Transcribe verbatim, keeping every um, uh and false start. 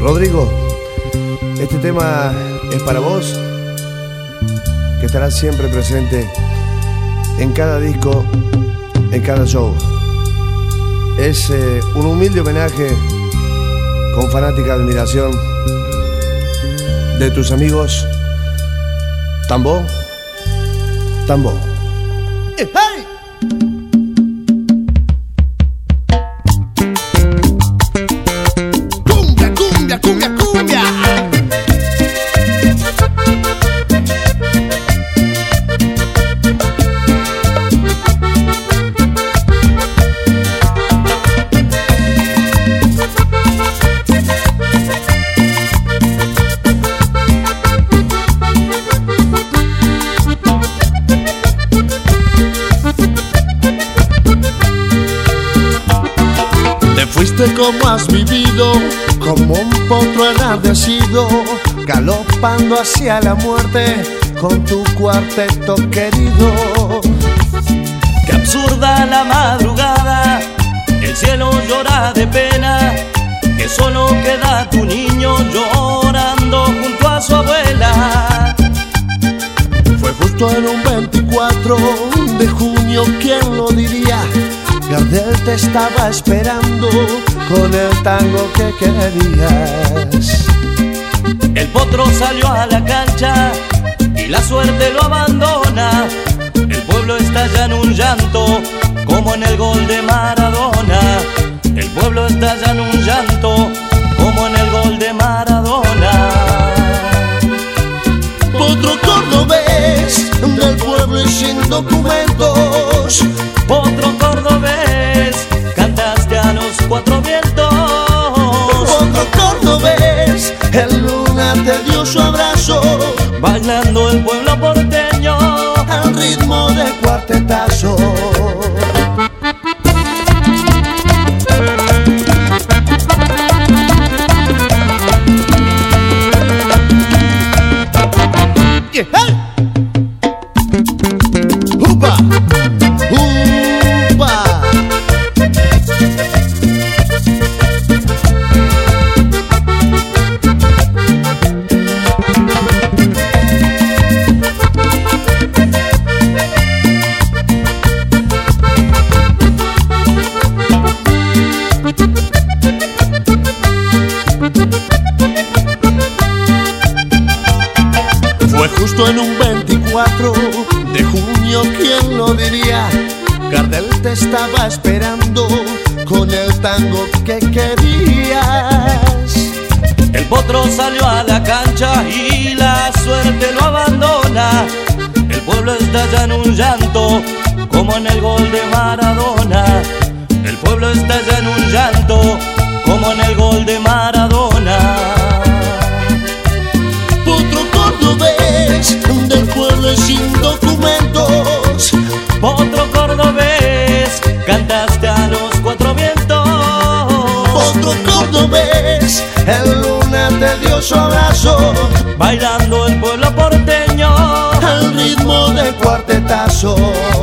Rodrigo, este tema es para vos, que estarás siempre presente en cada disco, en cada show. Es eh, un humilde homenaje con fanática admiración de tus amigos Tambo, Tambo. ¡Hey! ¡Cumbia, cumbia, cumbia, cumbia! Fuiste como has vivido, como un potro enardecido, galopando hacia la muerte con tu cuarteto querido. Qué absurda la madrugada, el cielo llora de pena, que solo queda tu niño llorando junto a su abuela. Fue justo en un veinticuatro de junio, ¿quién lo diría? Gardel te estaba esperando con el tango que querías. El potro salió a la cancha y la suerte lo abandona. El pueblo está ya en un llanto, como en el gol de Maradona. El pueblo está ya en un llanto, como en el gol de Maradona. Potro cordobés del pueblo y sin documentos. Potro cordobés, cantaste a los cuatro vientos. Potro cordobés, el luna te dio su abrazo, bailando el pueblo porteño al ritmo de cuartetazo. Yeah. Hey. ¡Upa! ¡Upa! Fue justo en un veinticuatro de junio, ¿quién lo diría? Gardel te estaba esperando con el tango que querías. El potro salió a la cancha y la suerte lo abandona. El pueblo está ya en un llanto, como en el gol de Maradona. El pueblo está ya en un llanto, como en el gol de Maradona. Potro cordobés del pueblo y sin documentos. Potro cordobés, cantaste a los cuatro vientos. Potro cordobés, el luna te dio su abrazo, bailando el pueblo porteño al ritmo de cuartetazo.